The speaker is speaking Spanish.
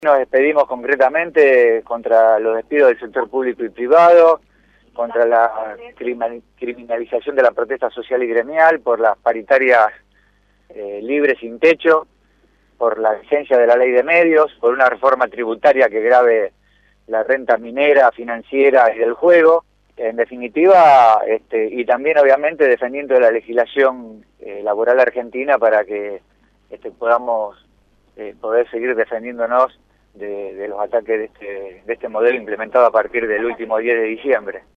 Nos despedimos concretamente contra los despidos del sector público y privado, contra la criminalización de la protesta social y gremial, por las paritarias libres sin techo, por la vigencia de la ley de medios, por una reforma tributaria que grave la renta minera, financiera y del juego. En definitiva, y también obviamente defendiendo la legislación laboral argentina para que podamos poder seguir defendiéndonos de los ataques de este modelo implementado a partir del último 10 de diciembre.